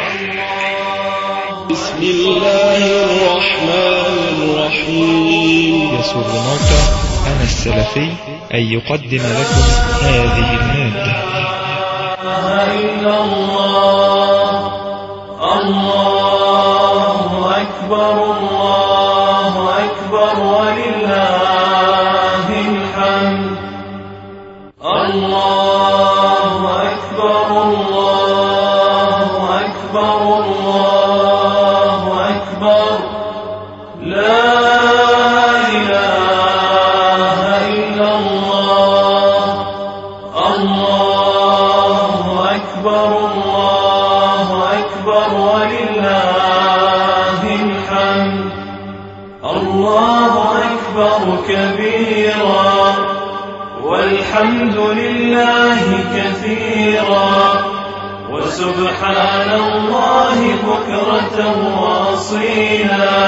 بسم الله الرحمن الرحيم. يسر موقع أنا السلفي أن يقدم لكم هذه المادة. إلا الله الله أكبر الله أكبر ولله الحمد. الله أكبر الله أكبر الله أكبر لا إله إلا الله. الله أكبر الله أكبر ولله الحمد. الله أكبر كبيرا والحمد لله كثيرا وسبحان الله بكرة وأصيلا.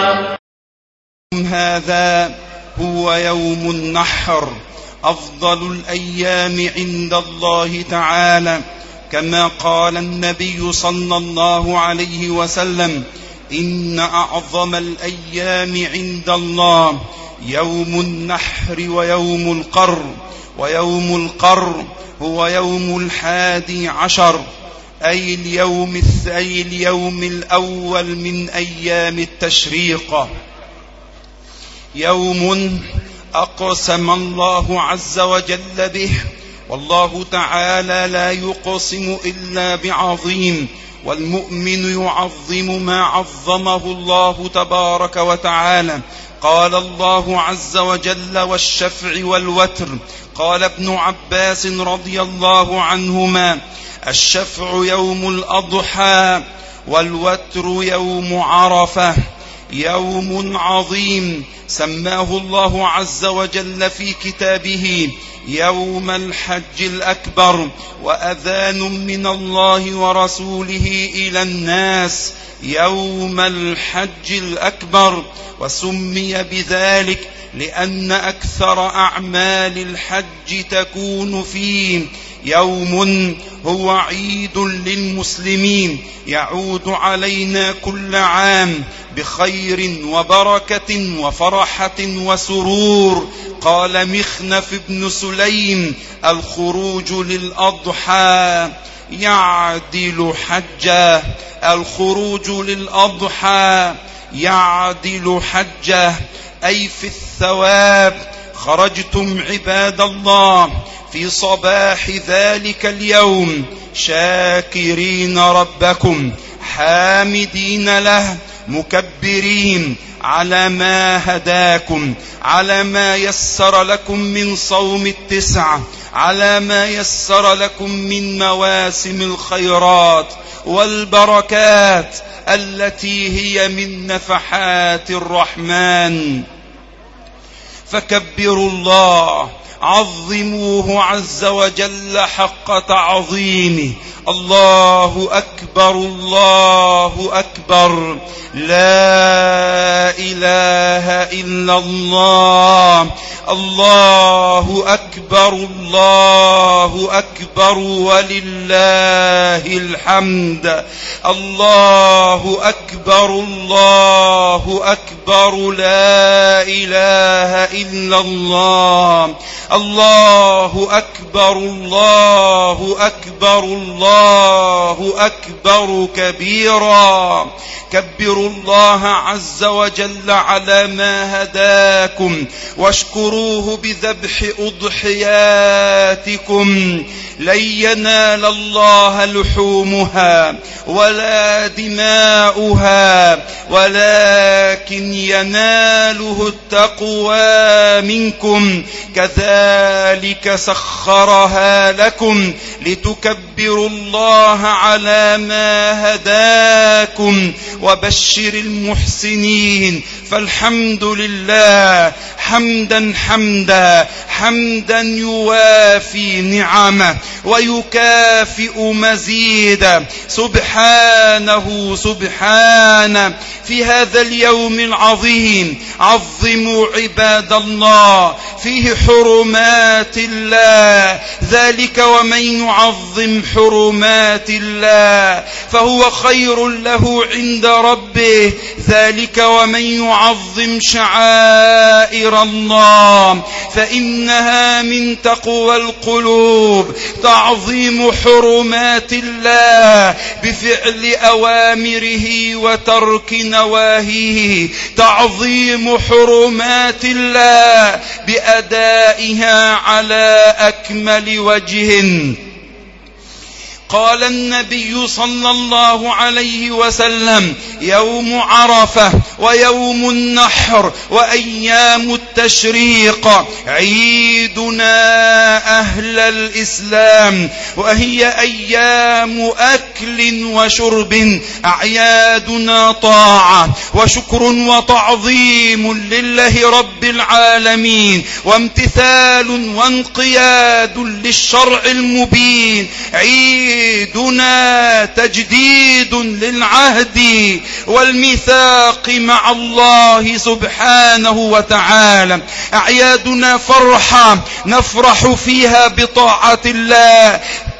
هذا هو يوم النحر، أفضل الأيام عند الله تعالى، كما قال النبي صلى الله عليه وسلم: إن أعظم الأيام عند الله يوم النحر ويوم القر. ويوم القر هو يوم 11، أي اليوم الأول من أيام التشريق، يوم أقسم الله عز وجل به، والله تعالى لا يقسم إلا بعظيم، والمؤمن يعظم ما عظمه الله تبارك وتعالى. قال الله عز وجل: والشفع والوتر. قال ابن عباس رضي الله عنهما: الشفع يوم الأضحى والوتر يوم عرفة. يوم عظيم سماه الله عز وجل في كتابه يوم الحج الأكبر، وأذان من الله ورسوله إلى الناس يوم الحج الأكبر. وسمي بذلك لأن أكثر أعمال الحج تكون فيه. يوم هو عيد للمسلمين يعود علينا كل عام بخير وبركة وفرحة وسرور. قال مخنف بن سليم: الخروج للأضحى يعدل حجة. الخروج للأضحى يعدل حجة، أي في الثواب. خرجتم عباد الله في صباح ذلك اليوم شاكرين ربكم، حامدين له، مكبرين على ما هداكم، على ما يسر لكم من صوم التسعة، على ما يسر لكم من مواسم الخيرات والبركات التي هي من نفحات الرحمن. فكبروا الله، عظموه عز وجل حق تعظيمه. الله أكبر الله أكبر، لا إله إلا الله. الله أكبر الله أكبر ولله الحمد. الله أكبر الله أكبر، لا إله إلا الله. الله أكبر الله أكبر الله أكبر كبيرا. كبروا الله عز وجل على ما هداكم، واشكروه بذبح أضحياتكم. لن ينال الله لحومها ولا دماؤها، ولكن يناله التقوى منكم. كذلك سخرها لكم لتكبروا الله على ما هداكم. وبشر المحسنين. فالحمد لله حمدا حمدا يوافي نعمه ويكافئ مزيدا. سبحانه في هذا اليوم العظيم عظموا عباد الله فيه حرمات الله، ذلك ومن يعظم حرمات الله فهو خير له عند ربه، ذلك ومن يعظم شعائر الله فإنها من تقوى القلوب. تعظيم حرمات الله بفعل أوامره وترك نواهيه، تعظيم حرمات الله بأدائها على أكمل وجه. قال النبي صلى الله عليه وسلم: يوم عرفة ويوم النحر وأيام التشريق عيدنا أهل الإسلام، وهي أيام أكل وشرب، أعيادنا طاعة وشكر وتعظيم لله رب العالمين، وامتثال وانقياد للشرع المبين. عيدنا تجديد للعهد والميثاق مع الله سبحانه وتعالى. أعيادنا فرحة نفرح فيها بطاعة الله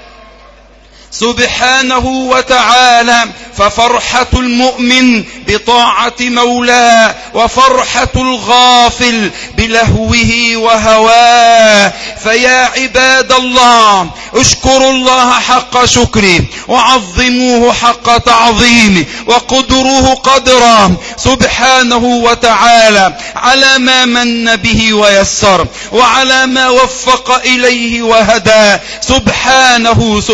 سبحانه وتعالى، ففرحة المؤمن بطاعة مولاه، وفرحة الغافل بلهوه وهواه. فيا عباد الله اشكروا الله حق شكره، وعظموه حق تعظيمه، وقدروه قدره سبحانه وتعالى على ما من به ويسر، وعلى ما وفق إليه وهدى سبحانه.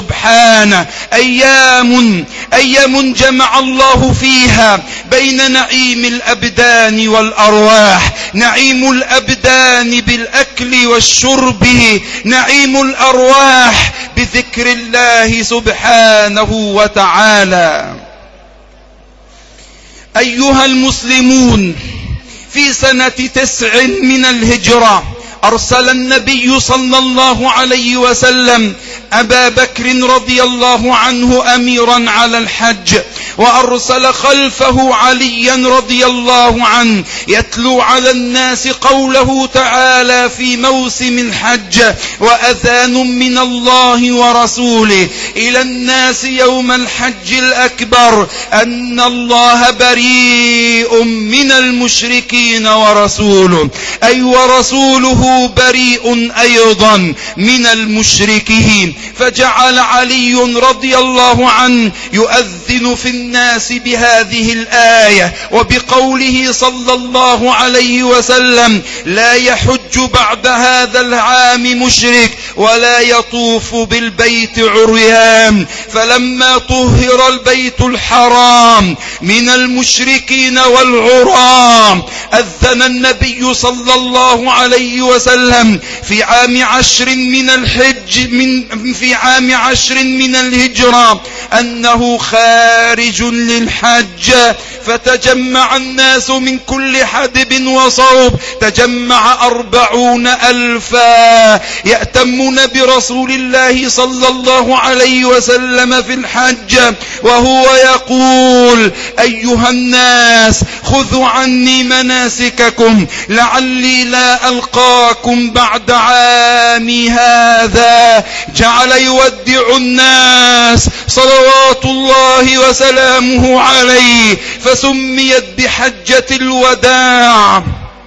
أيام جمع الله فيها بين نعيم الأبدان والأرواح. نعيم الأبدان بالأكل والشرب، نعيم الأرواح بذكر الله سبحانه وتعالى. أيها المسلمون، في سنة 9 من الهجرة أرسل النبي صلى الله عليه وسلم أبا بكر رضي الله عنه أميرا على الحج، وأرسل خلفه عليا رضي الله عنه يتلو على الناس قوله تعالى في موسم الحج: وأذان من الله ورسوله إلى الناس يوم الحج الأكبر أن الله بريء من المشركين ورسوله، أي ورسوله بريء أيضا من المشركين. فجعل علي رضي الله عنه يؤذن في الناس بهذه الآية وبقوله صلى الله عليه وسلم: لا يحج بعد هذا العام مشرك ولا يطوف بالبيت عريان. فلما طهر البيت الحرام من المشركين والعرام أذن النبي صلى الله عليه وسلم في عام 10 من الهجرة أنه خارج للحج. فتجمع الناس من كل حدب وصوب، تجمع 40,000 يأتمون برسول الله صلى الله عليه وسلم في الحج، وهو يقول: أيها الناس خذوا عني مناسككم لعلي لا ألقاكم بعد عامي هذا. جعل يودع الناس صلوات الله وسلامه عليه، فسميت بحجة الوداع.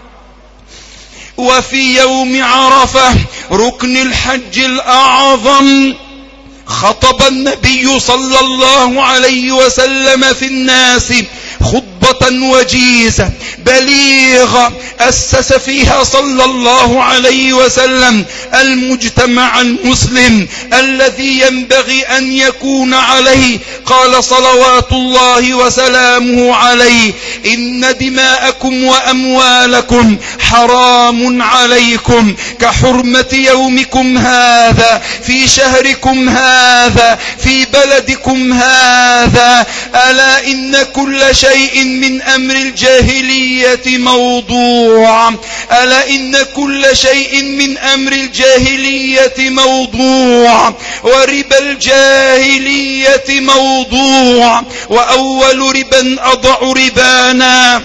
وفي يوم عرفة ركن الحج الأعظم خطب النبي صلى الله عليه وسلم في الناس خطبة وجيزة بليغة أسس فيها صلى الله عليه وسلم المجتمع المسلم الذي ينبغي أن يكون عليه. قال صلوات الله وسلامه عليه: إن دماءكم وأموالكم حرام عليكم كحرمة يومكم هذا في شهركم هذا في بلدكم هذا. ألا إن كل شيء من أمر الجاهلية موضوع. ألا إن كل شيء من أمر الجاهلية موضوع، وربا الجاهلية موضوع، وأول ربا أضع ربانا،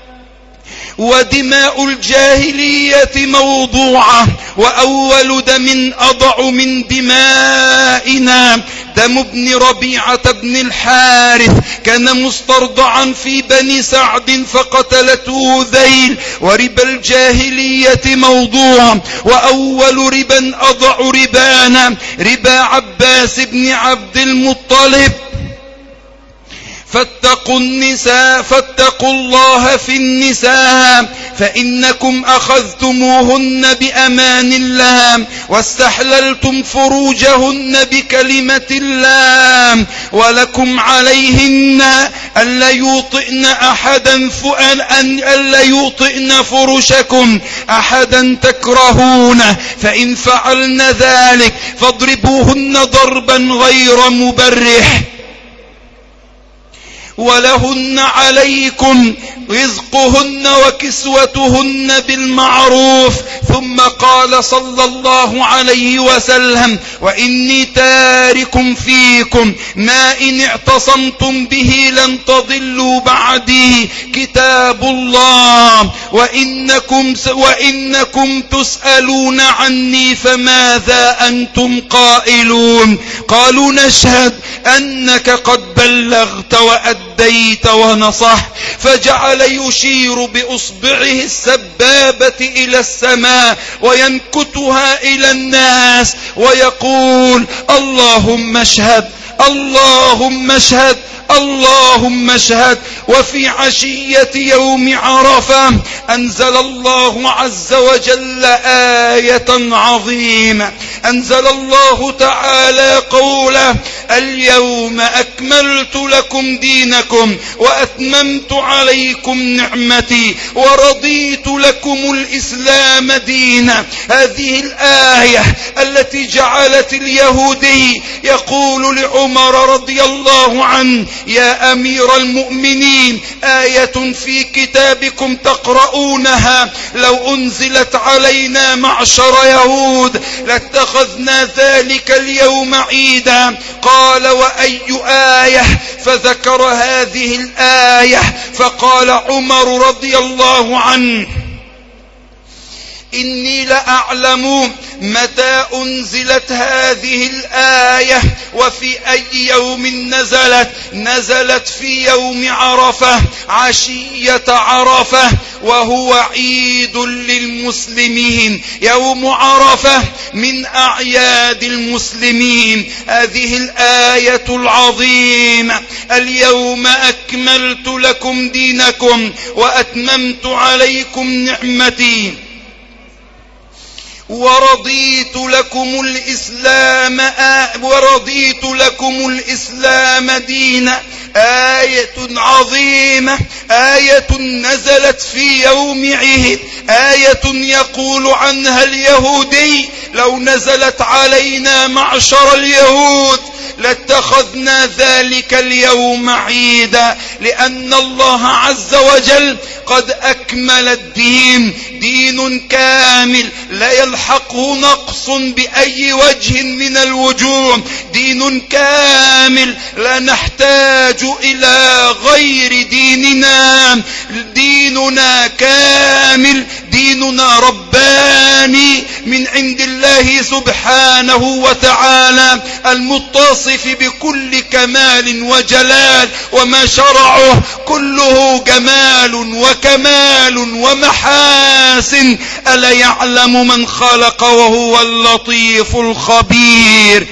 ودماء الجاهلية موضوعة، وأول دم أضع من دمائنا دم ابن ربيعة بن الحارث، كان مسترضعا في بني سعد فقتلته ذيل. وربا الجاهلية موضوع، وأول ربا أضع ربانا ربا عباس بن عبد المطلب. فاتقوا النساء، فاتقوا الله في النساء، فإنكم أخذتموهن بأمان الله واستحللتم فروجهن بكلمة الله، ولكم عليهن ألا يوطئن أحدا ألا يوطئن فرشكم أحدا تكرهونه، فإن فعلن ذلك فاضربوهن ضربا غير مبرح، ولهن عليكم رزقهن وكسوتهن بالمعروف. ثم قال صلى الله عليه وسلم: وإني تارك فيكم ما إن اعتصمتم به لن تضلوا بعدي كتاب الله، وإنكم تسألون عني فماذا أنتم قائلون؟ قالوا: نشهد أنك قد بلغت وأديت ونصحت. فجعل يشير بإصبعه السبابة إلى السماء وينكتها إلى الناس ويقول: اللهم اشهد، اللهم اشهد، اللهم اشهد. وفي عشية يوم عرفة أنزل الله عز وجل آية عظيمة، أنزل الله تعالى قوله: اليوم أكملت لكم دينكم وأتممت عليكم نعمتي ورضيت لكم الإسلام دينا. هذه الآية التي جعلت اليهودي يقول لعمر رضي الله عنه: يا أمير المؤمنين، آية في كتابكم تقرؤونها لو أنزلت علينا معشر يهود لاتخذنا ذلك اليوم عيدا. قال: وأي آية؟ فذكر هذه الآية، فقال عمر رضي الله عنه: إني لأعلم متى أنزلت هذه الآية وفي أي يوم نزلت. نزلت في يوم عرفة، عشية عرفة، وهو عيد للمسلمين. يوم عرفة من أعياد المسلمين. هذه الآية العظيمة: اليوم أكملت لكم دينكم وأتممت عليكم نعمتي ورضيت لكم الإسلام دينا. آية عظيمة، آية نزلت في يوم عيد، آية يقول عنها اليهودي: لو نزلت علينا معشر اليهود لاتخذنا ذلك اليوم عيدا، لأن الله عز وجل قد أكمل الدين، دين كامل لا يلحقه نقص بأي وجه من الوجوه، دين كامل لا نحتاج إلى غير ديننا، ديننا كامل، ديننا رباني من عند الله سبحانه وتعالى المتصف بكل كمال وجلال، وما شرعه كله جمال وكمال ومحاسن. ألا يعلم من خلق وهو اللطيف الخبير.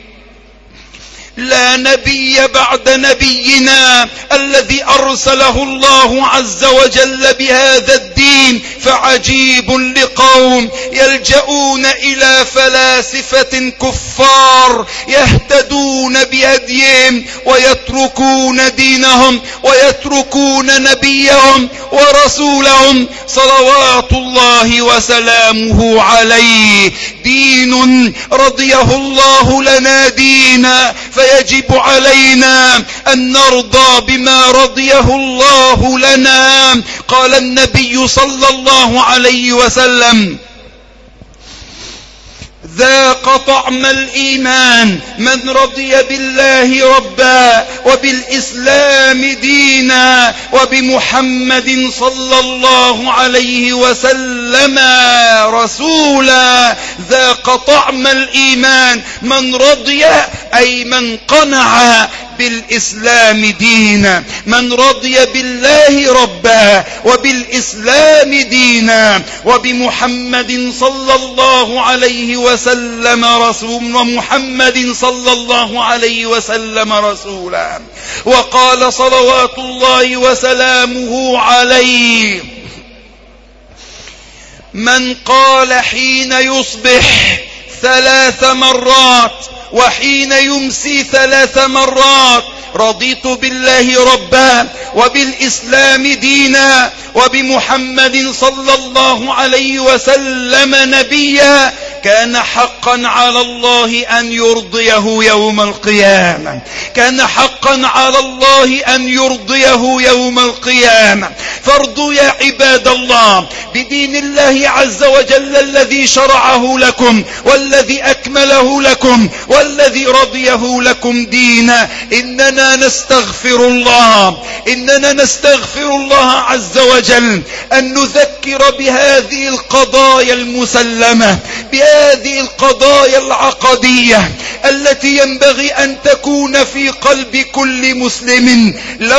لا نبي بعد نبينا الذي أرسله الله عز وجل بهذا الدين، فعجيب لقوم يلجؤون إلى فلاسفة كفار يهتدون بهديهم ويتركون دينهم ويتركون نبيهم ورسولهم صلوات الله وسلامه عليه. دين رضيه الله لنا دينا، فيجب علينا أن نرضى بما رضيه الله لنا. قال النبي صلى الله عليه وسلم: ذاق طعم الإيمان من رضي بالله ربا وبالإسلام دينا وبمحمد صلى الله عليه وسلم رسولا. ذاق طعم الإيمان من رضي، أي من قنع بالإسلام دينا، من رضي بالله ربا وبالإسلام دينا وبمحمد صلى الله عليه وسلم رسولا، ومحمد صلى الله عليه وسلم رسولا. وقال صلوات الله وسلامه عليه: من قال حين يصبح 3 مرات وحين يمسي 3 مرات: رضيت بالله ربا وبالإسلام دينا وبمحمد صلى الله عليه وسلم نبيا، كان حقا على الله أن يرضيه يوم القيامة. كان حقا على الله أن يرضيه يوم القيامة. فارضوا يا عباد الله بدين الله عز وجل الذي شرعه لكم والذي أكمله لكم والذي رضيه لكم دينا. إننا نستغفر الله عز وجل أن نذكر بهذه القضايا المسلمة، بهذه القضايا العقدية التي ينبغي أن تكون في قلب كل مسلم.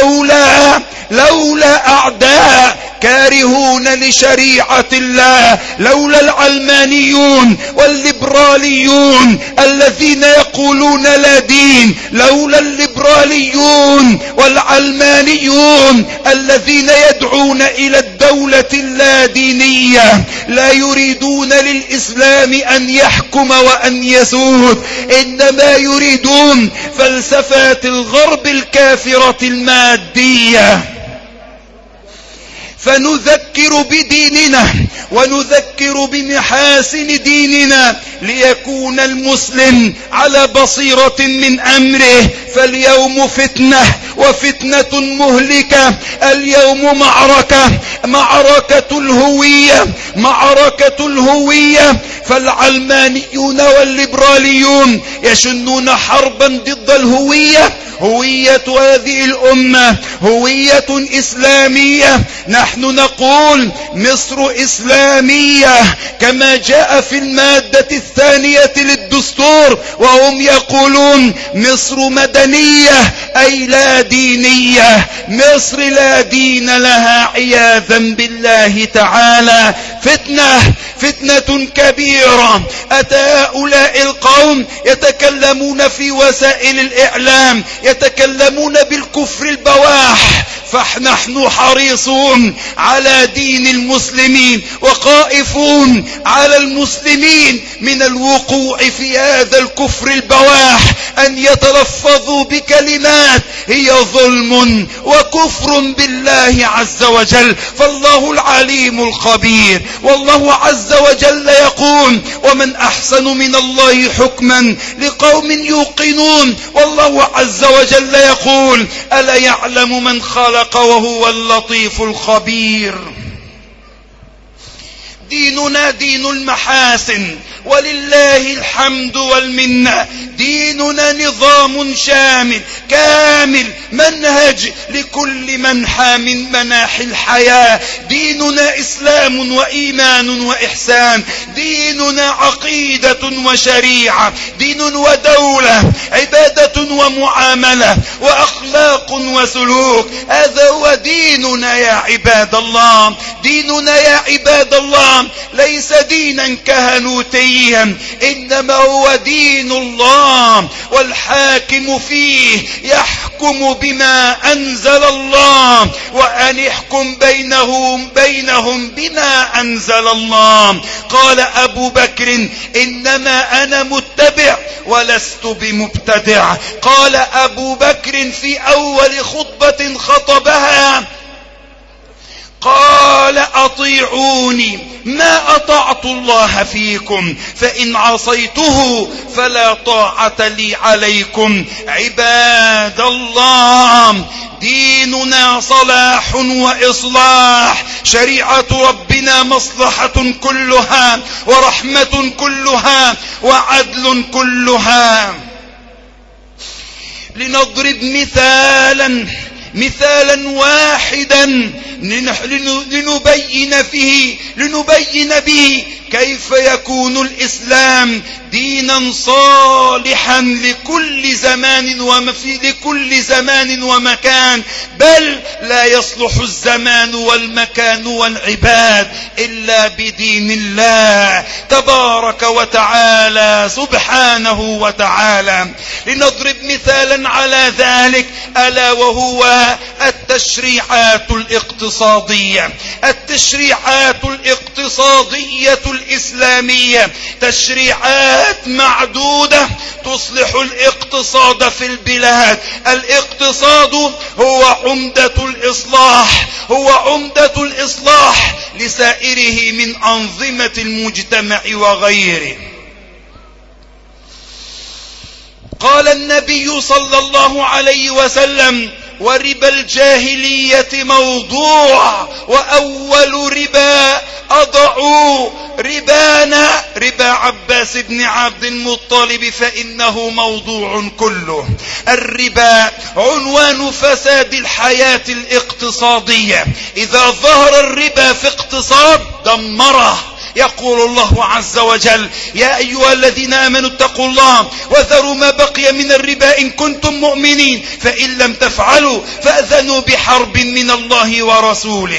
لولا أعداء كارهون لشريعة الله، لولا العلمانيون والليبراليون الذين يقولون لا دين، لولا الليبراليون والعلمانيون الذين يدعون إلى الدولة اللادينية، لا يريدون للإسلام أن يحكم وأن يسود، إنما يريدون فلسفات الغرب الكافرة المادية. فنذكر بديننا ونذكر بمحاسن ديننا ليكون المسلم على بصيرة من أمره. فاليوم فتنة، وفتنة مهلكة. اليوم معركة الهوية. فالعلمانيون والليبراليون يشنون حربا ضد الهوية. هوية هذه الأمة هوية إسلامية. نحن نقول مصر إسلامية كما جاء في المادة 2 للدستور، وهم يقولون مصر مدنية أي لا دينية. مصر لا دين لها عياذا بالله تعالى. فتنة كبيرة. أتى هؤلاء القوم يتكلمون في وسائل الإعلام، يتكلمون بالكفر البواح. فنحن حريصون على دين المسلمين وخائفون على المسلمين من الوقوع في هذا الكفر البواح، أن يتلفظوا بكلمات هي ظلم وكفر بالله عز وجل. فالله العليم الخبير، والله عز وجل يقول: ومن أحسن من الله حكما لقوم يوقنون. والله عز وجل يقول: ألا يعلم من خلق وهو اللطيف الخبير. ديننا دين المحاسن ولله الحمد والمنة. ديننا نظام شامل كامل، منهج لكل منحى من مناحي الحياة. ديننا إسلام وإيمان وإحسان. ديننا عقيدة وشريعة، دين ودولة، عبادة ومعاملة، وأخلاق وسلوك. هذا هو ديننا يا عباد الله. ديننا يا عباد الله ليس دينا كهنوتيا، إنما هو دين الله، والحاكم فيه يحكم بما أنزل الله، وأن يحكم بينهم بما أنزل الله. قال أبو بكر: إنما أنا متبع ولست بمبتدع. قال أبو بكر في أول خطبة خطبها، قال أطيعوني ما أطعت الله فيكم، فإن عصيته فلا طاعة لي عليكم. عباد الله، ديننا صلاح وإصلاح، شريعة ربنا مصلحة كلها ورحمة كلها وعدل كلها. لنضرب مثالا واحدا لنبين به كيف يكون الإسلام دينا صالحا لكل زمان ومكان، بل لا يصلح الزمان والمكان والعباد إلا بدين الله تبارك وتعالى سبحانه وتعالى. لنضرب مثالا على ذلك، ألا وهو التشريعات الاقتصادية الإسلامية، تشريعات معدودة تصلح الاقتصاد في البلاد. الاقتصاد هو عمدة الإصلاح لسائره من أنظمة المجتمع وغيره. قال النبي صلى الله عليه وسلم: وربا الجاهلية موضوع، وأول ربا أضعوا ربا عباس بن عبد المطلب فإنه موضوع كله. الربا عنوان فساد الحياة الاقتصادية. إذا ظهر الربا في اقتصاد دمره. يقول الله عز وجل: يا أيها الذين آمنوا اتقوا الله وذروا ما بقي من الربا إن كنتم مؤمنين، فإن لم تفعلوا فأذنوا بحرب من الله ورسوله.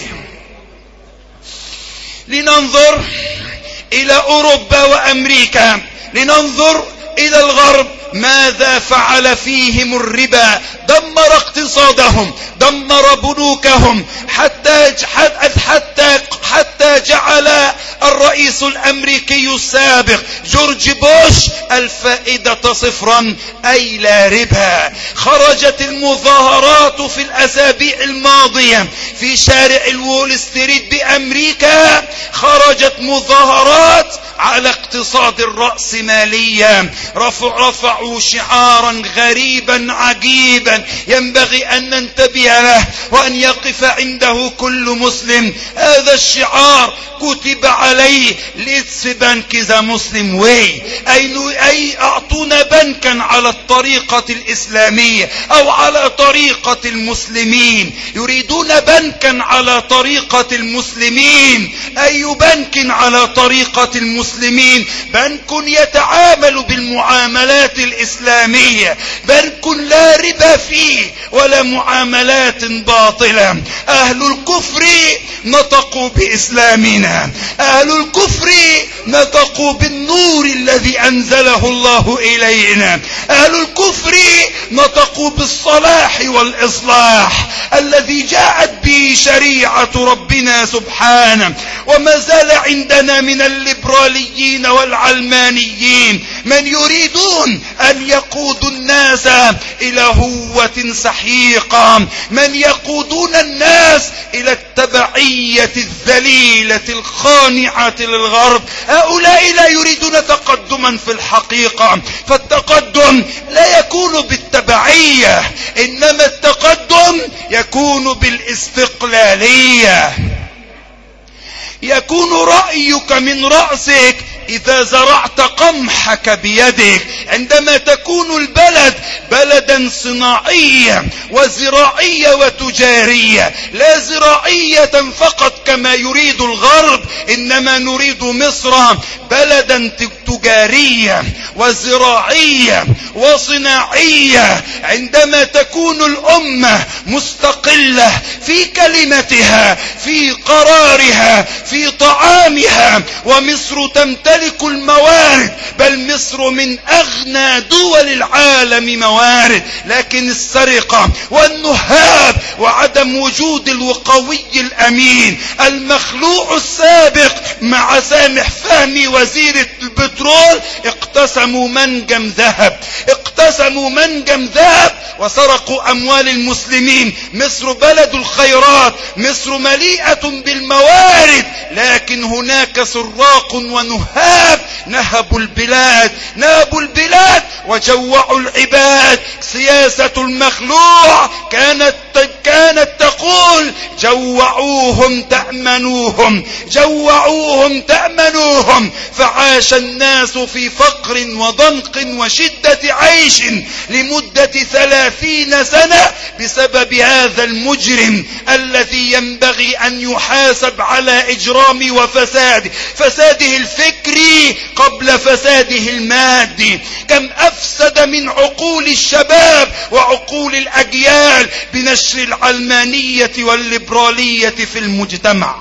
لننظر إلى أوروبا وأمريكا، لننظر إلى الغرب، ماذا فعل فيهم الربا؟ دمر اقتصادهم، دمر بنوكهم، حتى جعل الرئيس الأمريكي السابق جورج بوش الفائدة صفرا، أي لا ربا. خرجت المظاهرات في الأسابيع الماضية في شارع الوول ستريت بأمريكا، خرجت مظاهرات على اقتصاد الرأسمالية. رفعوا شعارا غريبا عجيبا ينبغي أن ننتبه له وأن يقف عنده كل مسلم. هذا الشعار كتب عليه Let's bank the Muslim way، أي أعطونا بنكا على الطريقة الإسلامية أو على طريقة المسلمين. يريدون بنكا على طريقة المسلمين. أي بنك على طريقة المسلمين؟ بنك يتعامل بالمعاملات الإسلامية، بنك لا ربا فيه ولا معاملات باطلة. أهل الكفر نطقوا بإسلامنا، أهل الكفر نطقوا بالنور الذي أنزله الله إلينا، أهل الكفر نطقوا بالصلاح والإصلاح الذي جاءت به شريعة ربنا سبحانه. وما زال عندنا من الليبراليين والعلمانيين من يريدون أن يقودوا الناس إلى هوة سحيقة، من يقودون الناس إلى التبعية الذليلة الخانعة للغرب. هؤلاء لا يريدون تقدما في الحقيقة، فالتقدم لا يكون بالتبعية، إنما التقدم يكون بالاستقلالية. يكون رأيك من رأسك إذا زرعت قمحك بيدك. عندما تكون البلد بلدا صناعيا وزراعية وتجارية، لا زراعية فقط كما يريد الغرب، إنما نريد مصر بلدا تجارية وزراعية وصناعية. عندما تكون الأمة مستقلة في كلمتها، في قرارها، في طعامها، ومصر تمتلك الموارد، بل مصر من أغنى دول العالم موارد، لكن السرقة والنهاب وعدم وجود الوقوي الأمين المخلوع السابق مع سامح فهمي وزير البترول اقتسموا منجم ذهب، اقتسموا ورسموا منجم ذهب وسرقوا أموال المسلمين. مصر بلد الخيرات، مصر مليئة بالموارد، لكن هناك سراق ونهاب نهبوا البلاد وجوعوا العباد. سياسة المخلوع كانت تقول جوعوهم تأمنوهم، فعاش الناس في فقر وضنك وشدة عيش لمدة 30 سنة بسبب هذا المجرم الذي ينبغي أن يحاسب على إجرام فساده الفكري قبل فساده المادي. كم أفسد من عقول الشباب وعقول الأجيال بنشر العلمانية والليبرالية في المجتمع.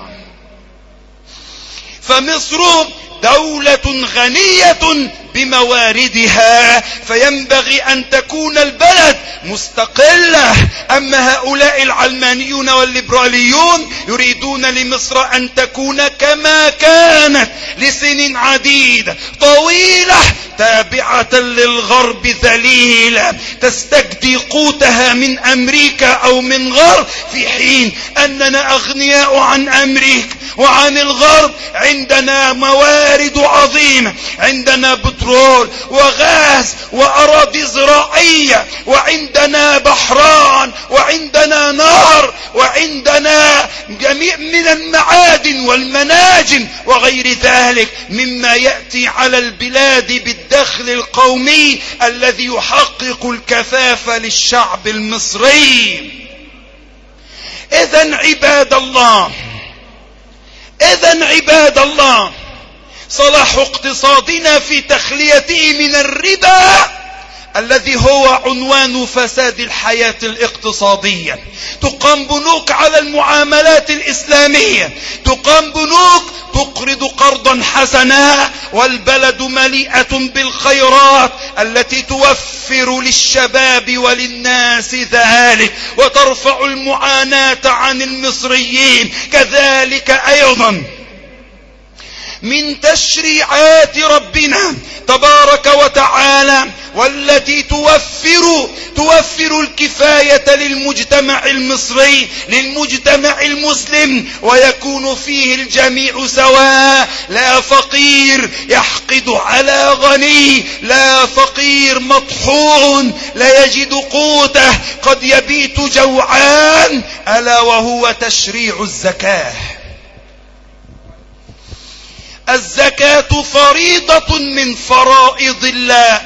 فمصر دولة غنية بمواردها، فينبغي أن تكون البلد مستقلة. أما هؤلاء العلمانيون والليبراليون يريدون لمصر أن تكون كما كانت لسنين عديدة طويلة، تابعة للغرب ذليلة، تستجدي قوتها من أمريكا أو من غرب، في حين أننا أغنياء عن أمريكا وعن الغرب. عندنا موارد عظيمة، عندنا بترول وغاز وأراضي زراعية، وعندنا بحران، وعندنا نهر، وعندنا جميع من المعادن والمناجم وغير ذلك مما يأتي على البلاد بالدخل القومي الذي يحقق الكفافة للشعب المصري. إذن عباد الله صلاح اقتصادنا في تخليته من الربا الذي هو عنوان فساد الحياة الاقتصادية. تقام بنوك على المعاملات الإسلامية، تقام بنوك تقرض قرضا حسنا، والبلد مليئة بالخيرات التي توفر للشباب وللناس ذلك وترفع المعاناة عن المصريين. كذلك أيضا من تشريعات ربنا تبارك وتعالى والتي توفر الكفاية للمجتمع المصري، للمجتمع المسلم، ويكون فيه الجميع سواء، لا فقير يحقد على غني، لا فقير مطحون لا يجد قوته، قد يبيت جوعان، ألا وهو تشريع الزكاة. الزكاة فريضة من فرائض الله.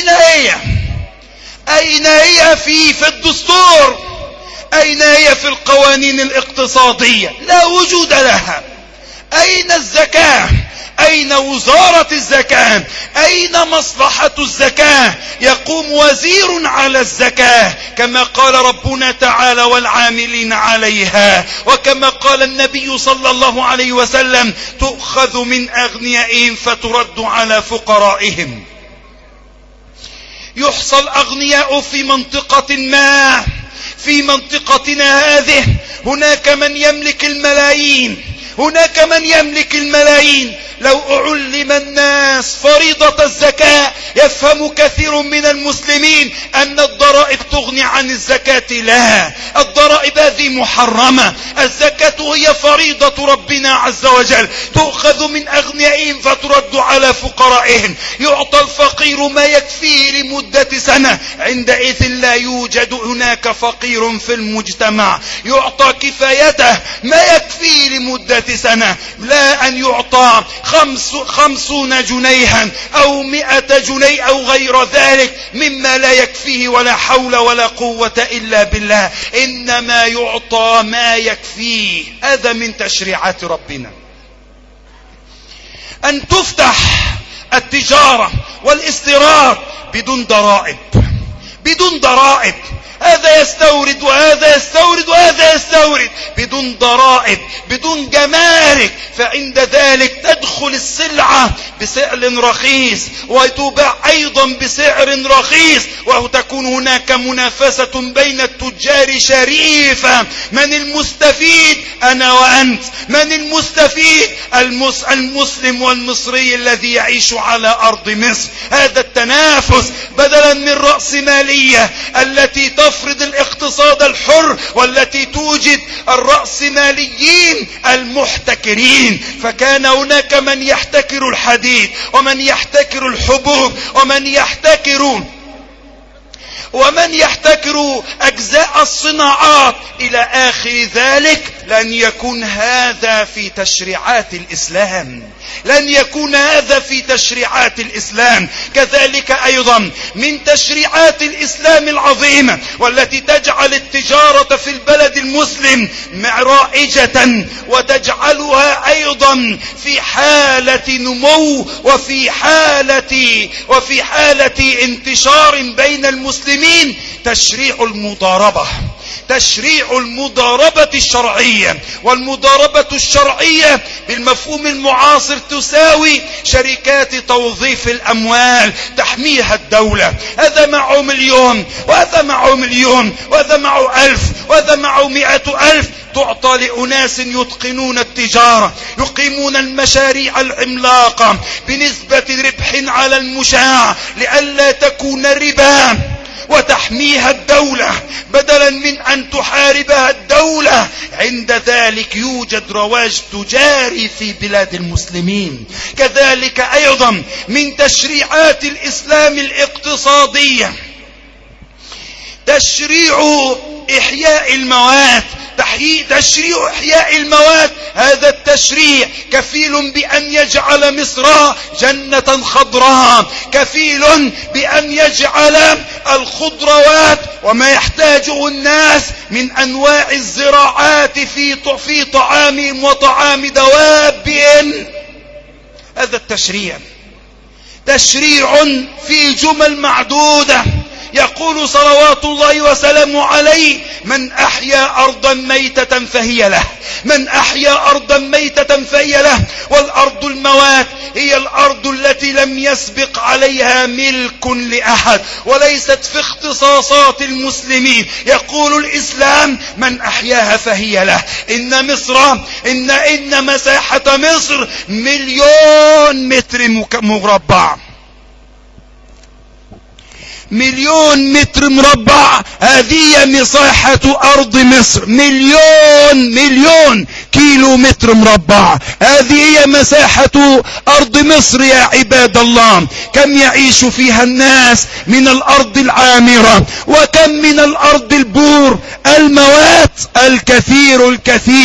أين هي في الدستور؟ أين هي في القوانين الاقتصادية؟ لا وجود لها. أين الزكاة؟ أين وزارة الزكاة؟ أين مصلحة الزكاة؟ يقوم وزير على الزكاة كما قال ربنا تعالى والعاملين عليها، وكما قال النبي صلى الله عليه وسلم تؤخذ من أغنيائهم فترد على فقرائهم. يحصى الأغنياء في منطقة ما، في منطقتنا هذه هناك من يملك الملايين، لو أعلم الناس فريضة الزكاة يفهم كثير من المسلمين أن الضرائب تغني عن الزكاة. لا، الضرائب هذه محرمة، الزكاة هي فريضة ربنا عز وجل، تؤخذ من أغنيائهم فترد على فقرائهم. يعطى الفقير ما يكفيه لمدة سنة، عندئذ لا يوجد هناك فقير في المجتمع، يعطى كفايته ما يكفيه لمدة سنة، لا أن يعطى 50 جنيها أو 100 جنيه أو غير ذلك مما لا يكفيه ولا حول ولا قوة إلا بالله، إنما يعطى ما يكفيه. هذا من تشريعات ربنا. أن تفتح التجارة والاستيراد بدون ضرائب، هذا يستورد وهذا يستورد وهذا يستورد، بدون ضرائب بدون جمارك، فعند ذلك تدخل السلعة بسعر رخيص وتباع أيضا بسعر رخيص، وتكون هناك منافسة بين التجار شريفة. من المستفيد؟ أنا وأنت. من المستفيد؟ المسلم والمصري الذي يعيش على أرض مصر. هذا التنافس بدلا من رأسمالية التي تفرض الاقتصاد الحر والتي توجد الرأسماليين المحتكرين. فكان هناك من يحتكر الحديد ومن يحتكر الحبوب ومن يحتكر أجزاء الصناعات إلى آخر ذلك. لن يكون هذا في تشريعات الإسلام، لن يكون هذا في تشريعات الإسلام. كذلك أيضا من تشريعات الإسلام العظيمة والتي تجعل التجارة في البلد المسلم رائجة وتجعلها أيضا في حالة نمو وفي حالة انتشار بين المسلمين، تشريع المضاربة الشرعية. والمضاربة الشرعية بالمفهوم المعاصر تساوي شركات توظيف الأموال تحميها الدولة. هذا معه 1,000,000 وهذا معه 1,000,000 وهذا معه 1000 وهذا معه 100,000، تعطى لأناس يتقنون التجارة، يقيمون المشاريع العملاقة بنسبة ربح على المشاع لئلا تكون ربا، وتحميها الدولة بدلا من أن تحاربها الدولة. عند ذلك يوجد رواج تجاري في بلاد المسلمين. كذلك أيضا من تشريعات الإسلام الاقتصادية تشريع إحياء المواد. تشريع إحياء المواد، هذا التشريع كفيل بأن يجعل مصر جنة خضراء، كفيل بأن يجعل الخضروات وما يحتاجه الناس من أنواع الزراعات في طعامهم وطعام دوابهم. هذا التشريع تشريع في جمل معدودة. يقول صلوات الله وسلامه عليه: من أحيا أرضا ميتة فهي له، من أحيا أرضا ميتة فهي له. والأرض الموات هي الأرض التي لم يسبق عليها ملك لأحد وليست في اختصاصات المسلمين. يقول الإسلام: من أحياها فهي له. إن مصر إن مساحة مصر 1,000,000 متر مربع، 1,000,000 متر مربع. هذه مساحة أرض مصر، 1,000,000 كيلو متر مربع. هذه هي مساحة أرض مصر يا عباد الله. كم يعيش فيها الناس من الأرض العامرة، وكم من الأرض البور الموات الكثير.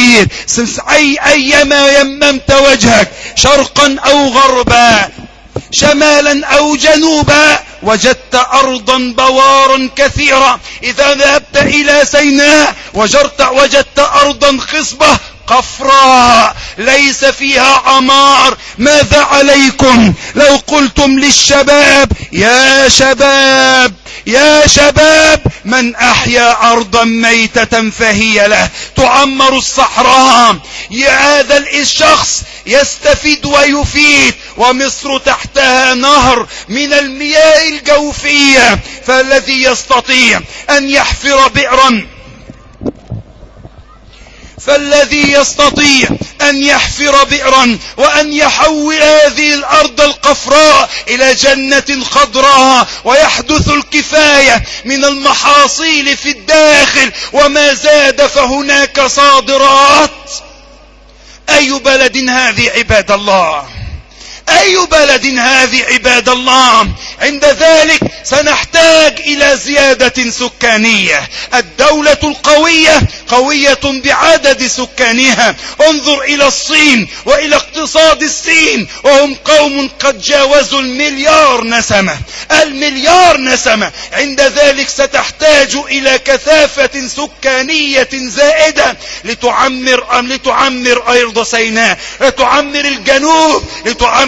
أيما يممت وجهك شرقا أو غربا، شمالا أو جنوبا، وجدت أرضا بوارا كثيرة. إذا ذهبت إلى سيناء وجدت أرضا خصبة قفراء ليس فيها عمار. ماذا عليكم لو قلتم للشباب: يا شباب من أحيا أرضا ميتة فهي له، تعمر الصحراء. هذا الشخص يستفيد ويفيد، ومصر تحتها نهر من المياه الجوفية، فالذي يستطيع أن يحفر بئرا وأن يحول هذه الأرض القفراء إلى جنة خضراء، ويحدث الكفاية من المحاصيل في الداخل وما زاد فهناك صادرات. أي بلد هذه عباد الله؟ أي بلد هذه عباد الله؟ عند ذلك سنحتاج إلى زيادة سكانية. الدولة القوية قوية بعدد سكانها. انظر إلى الصين وإلى اقتصاد الصين، وهم قوم قد جاوزوا 1,000,000,000 نسمة. 1,000,000,000 نسمة. عند ذلك ستحتاج إلى كثافة سكانية زائدة لتعمر أرض سيناء، لتعمر الجنوب، لتعمر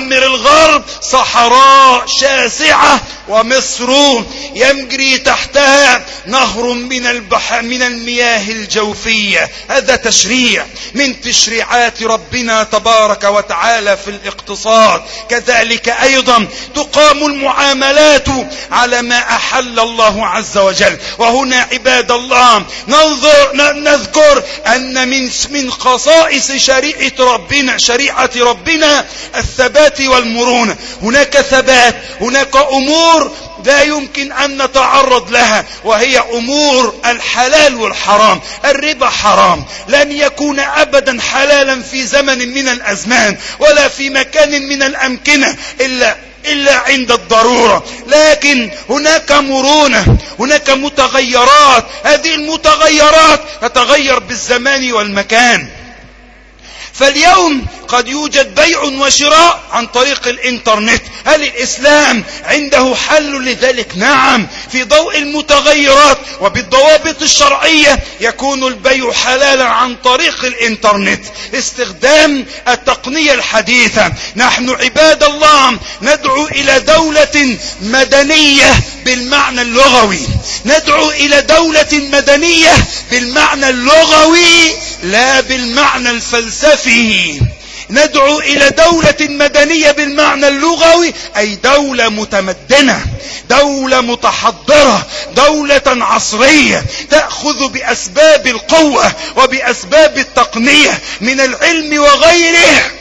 مستعمر الغرب صحراء شاسعة، ومصر يجري تحتها نهر من المياه الجوفية. هذا تشريع من تشريعات ربنا تبارك وتعالى في الاقتصاد. كذلك أيضا تقام المعاملات على ما أحل الله عز وجل. وهنا عباد الله نذكر أن من خصائص شريعة ربنا الثبات والمرونة. هناك ثبات، هناك أمور لا يمكن أن نتعرض لها، وهي أمور الحلال والحرام. الربا حرام، لن يكون أبدا حلالا في زمن من الأزمان ولا في مكان من الأمكنة إلا عند الضرورة. لكن هناك مرونة، هناك متغيرات، هذه المتغيرات تتغير بالزمان والمكان. فاليوم قد يوجد بيع وشراء عن طريق الانترنت. هل الإسلام عنده حل لذلك؟ نعم، في ضوء المتغيرات وبالضوابط الشرعية يكون البيع حلالا عن طريق الانترنت. استخدام التقنية الحديثة. نحن عباد الله ندعو إلى دولة مدنية بالمعنى اللغوي، ندعو إلى دولة مدنية بالمعنى اللغوي لا بالمعنى الفلسفي. ندعو إلى دولة مدنية بالمعنى اللغوي، أي دولة متمدنة، دولة متحضرة، دولة عصرية تأخذ بأسباب القوة وبأسباب التقنية من العلم وغيره.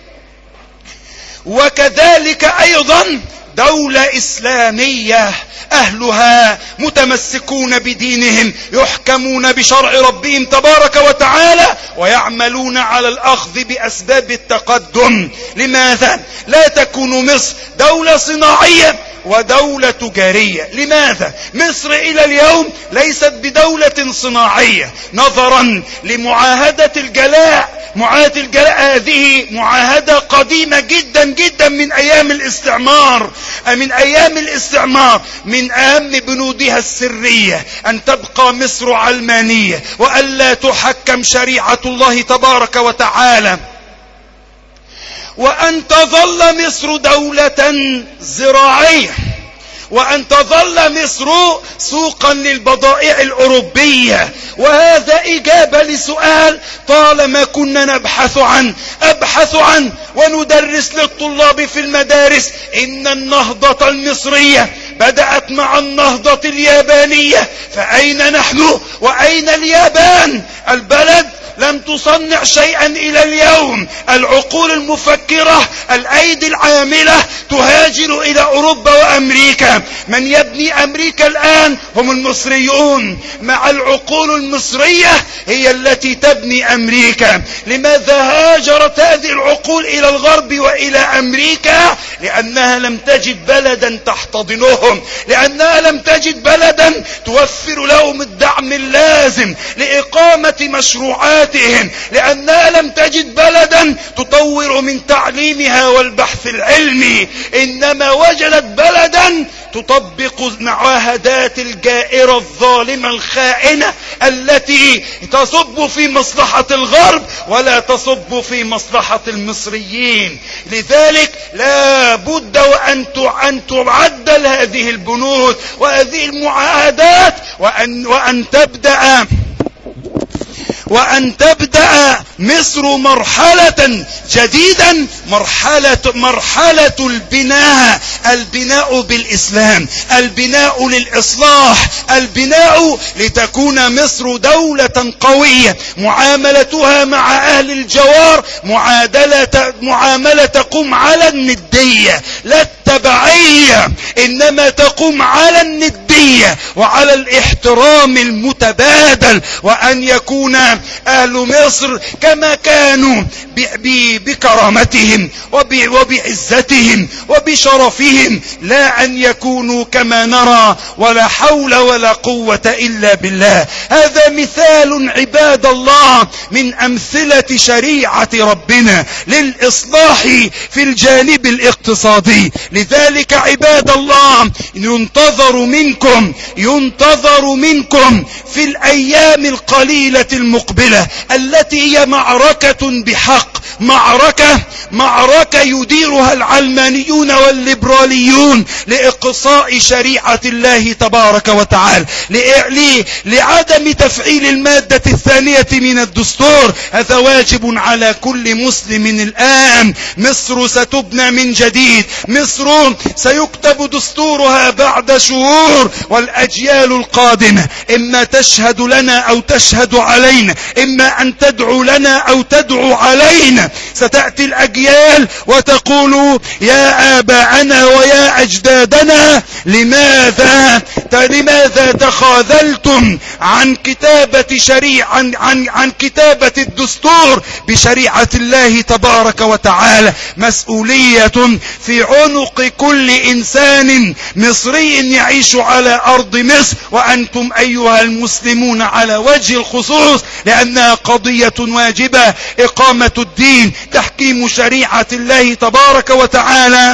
وكذلك أيضا دولة إسلامية أهلها متمسكون بدينهم، يحكمون بشرع ربهم تبارك وتعالى، ويعملون على الأخذ بأسباب التقدم. لماذا لا تكون مصر دولة صناعية ودولة تجارية؟ لماذا مصر إلى اليوم ليست بدولة صناعية نظرا لمعاهدة الجلاء؟ معاهدة الجلاء هذه معاهدة قديمة جدا جدا من أيام الاستعمار. من أهم بنودها السرية أن تبقى مصر علمانية وألا تحكم شريعة الله تبارك وتعالى، وأن تظل مصر دولة زراعية، وأن تظل مصر سوقا للبضائع الأوروبية. وهذا إجابة لسؤال طالما كنا أبحث عن وندرس للطلاب في المدارس. إن النهضة المصرية بدأت مع النهضة اليابانية، فأين نحن وأين اليابان؟ البلد لم تصنع شيئا إلى اليوم. العقول المفكرة، الأيدي العاملة تهاجر إلى أوروبا وأمريكا. من يبني أمريكا الآن هم المصريون، مع العقول المصرية هي التي تبني أمريكا. لماذا هاجرت هذه العقول إلى الغرب وإلى أمريكا؟ لأنها لم تجد بلدا تحتضنهم، لأنها لم تجد بلدا توفر لهم الدعم اللازم لإقامة مشروعاتهم، لأنها لم تجد بلدا تطور من تعليمها والبحث العلمي، إنما وجدت بلدا تطبق المعاهدات الجائرة الظالمة الخائنة التي تصب في مصلحة الغرب ولا تصب في مصلحة المصريين. لذلك لا بد وأن تعدل هذه البنود وهذه المعاهدات وأن تبدأ مصر مرحلة جديدة، مرحلة البناء بالإسلام، البناء للإصلاح، البناء لتكون مصر دولة قوية معاملتها مع أهل الجوار معاملة تقوم على الندية لا التبعية، إنما تقوم على الندية وعلى الاحترام المتبادل، وأن يكون أهل مصر كما كانوا بكرامتهم وبعزتهم وبشرفهم، لا أن يكونوا كما نرى ولا حول ولا قوة إلا بالله. هذا مثال عباد الله من أمثلة شريعة ربنا للإصلاح في الجانب الاقتصادي. لذلك عباد الله ينتظر منكم في الأيام القليلة المقبلة التي هي معركة بحق معركة يديرها العلمانيون والليبراليون لإقصاء شريعة الله تبارك وتعالى، لعدم تفعيل المادة الثانية من الدستور. هذا واجب على كل مسلم الآن. مصر ستبنى من جديد، مصر سيكتب دستورها بعد شهور، والأجيال القادمة إما تشهد لنا أو تشهد علينا، إما أن تدعو لنا أو تدعو علينا. ستأتي الأجيال وتقول يا آباءنا ويا أجدادنا لماذا تخاذلتم عن كتابة عن كتابة الدستور بشريعة الله تبارك وتعالى. مسؤولية في عنق كل إنسان مصري يعيش على أرض مصر، وأنتم أيها المسلمون على وجه الخصوص، لأنها قضية واجبة، إقامة الدين، تحكيم شريعة الله تبارك وتعالى.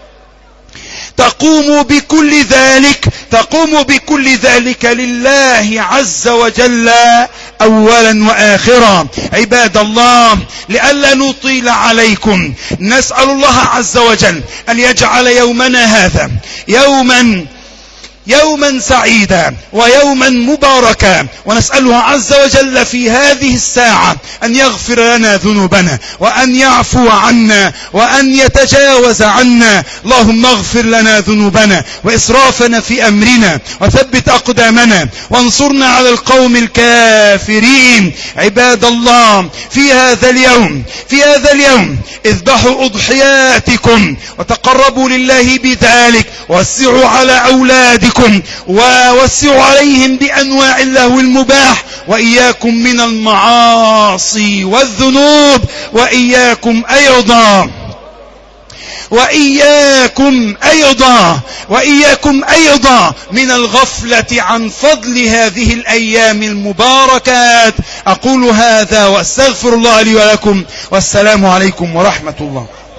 تقوم بكل ذلك لله عز وجل أولا وآخرا. عباد الله، لئلا نطيل عليكم، نسأل الله عز وجل أن يجعل يومنا هذا يوما سعيدا ويوما مباركا، ونسأله عز وجل في هذه الساعة أن يغفر لنا ذنوبنا وأن يعفو عنا وأن يتجاوز عنا. اللهم اغفر لنا ذنوبنا وإسرافنا في أمرنا وثبت أقدامنا وانصرنا على القوم الكافرين. عباد الله، في هذا اليوم اذبحوا أضحياتكم وتقربوا لله بذلك، ووسعوا على أولادكم ووسعوا عليهم بأنواع اللهو المباح، وإياكم من المعاصي والذنوب، وإياكم أيضا من الغفلة عن فضل هذه الأيام المباركات. أقول هذا وأستغفر الله لي ولكم، والسلام عليكم ورحمة الله.